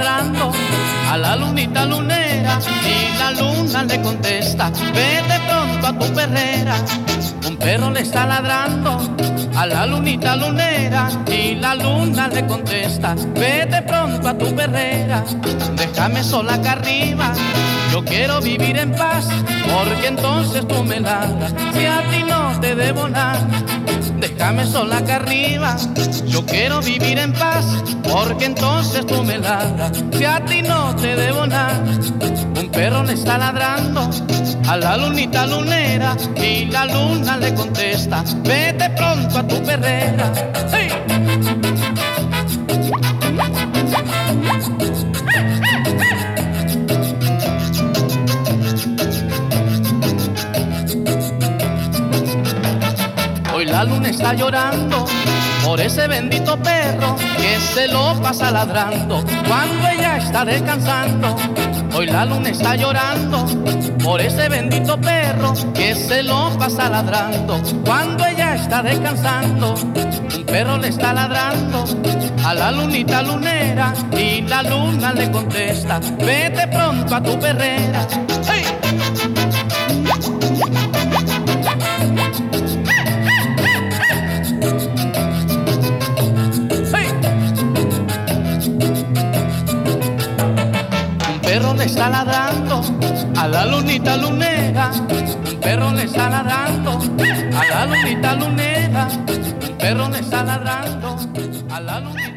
ladrando a la lunita lunera y la luna le contesta, vete pronto a tu perrera. Un perro le está ladrando a la lunita lunera y la luna le contesta, vete pronto a tu perrera. Déjame sola acá arriba, yo quiero vivir en paz, porque entonces tú me ladras, si a ti no te debo nada. Déjame sola acá arriba, yo quiero vivir en paz, porque entonces tú me ladras, si a ti no te debo nada. Un perro le está ladrando a la lunita lunera y la luna le contesta, vete pronto a tu perrera. ¡Sí! Hoy la luna está llorando por ese bendito perro que se lo pasa ladrando cuando ella está descansando. Hoy la luna está llorando por ese bendito perro que se lo pasa ladrando cuando ella está descansando. Un perro le está ladrando a la lunita lunera y la luna le contesta, vete pronto a tu perrera. ¡Hey! Un perro le está ladrando a la lunita lunera, un perro le está ladrando a la lunita lunera, un perro le está ladrando a la lunita.